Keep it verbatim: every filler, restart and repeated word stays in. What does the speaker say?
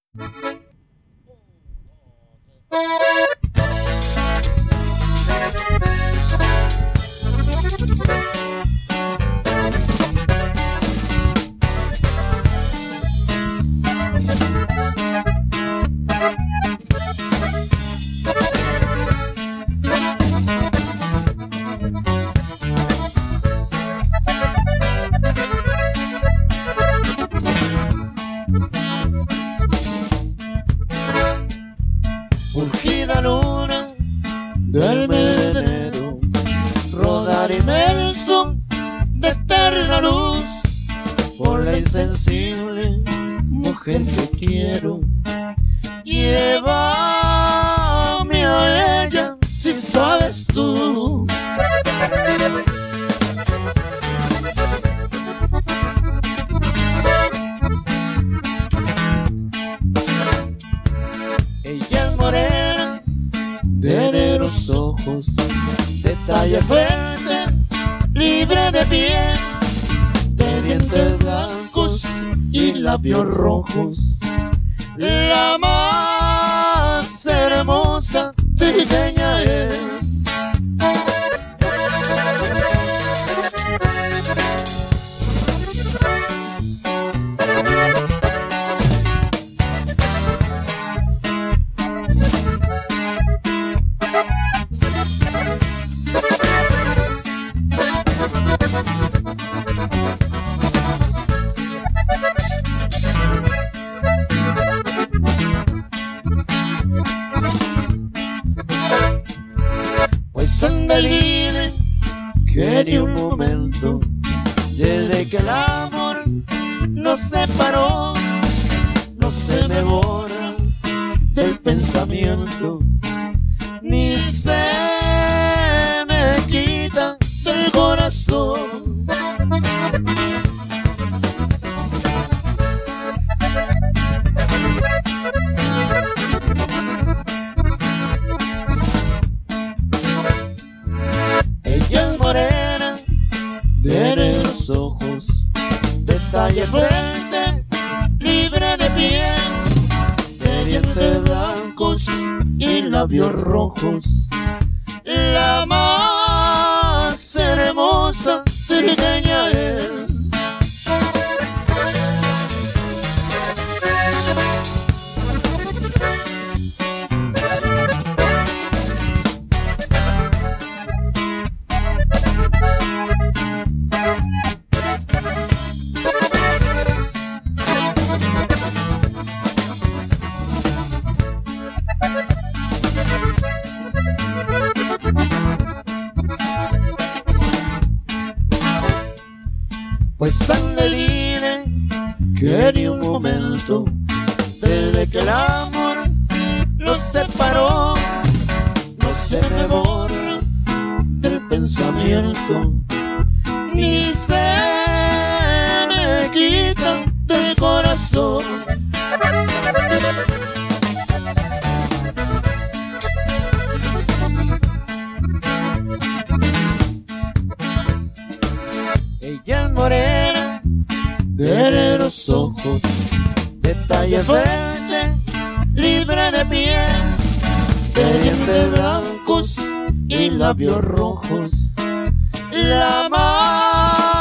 Fulgida luna del mes de enero, rodar inmenso de eterna luz, por la insensible mujer que quiero. Llévame a ella si sabes tú. Ella es morena, de negros ojos, de talla fuerte, libre de piel, de dientes blancos y labios rojos, la más hermosa trigueña es. Pues andaline que ni un momento, desde que el amor nos separó, no se me borra del pensamiento, ni se me quita del corazón. Ella es morena, de negros ojos, de talla fuerte, libre de piel, de dientes blancos y labios rojos, la más hermosa trigueña es. Pues andaline que ni un momento, desde que el amor nos separó, no se me borra del pensamiento, ni se me quita del corazón. Ella es morena, de negros ojos, de talla fuerte, libre de piel, de dientes blancos y labios rojos, la más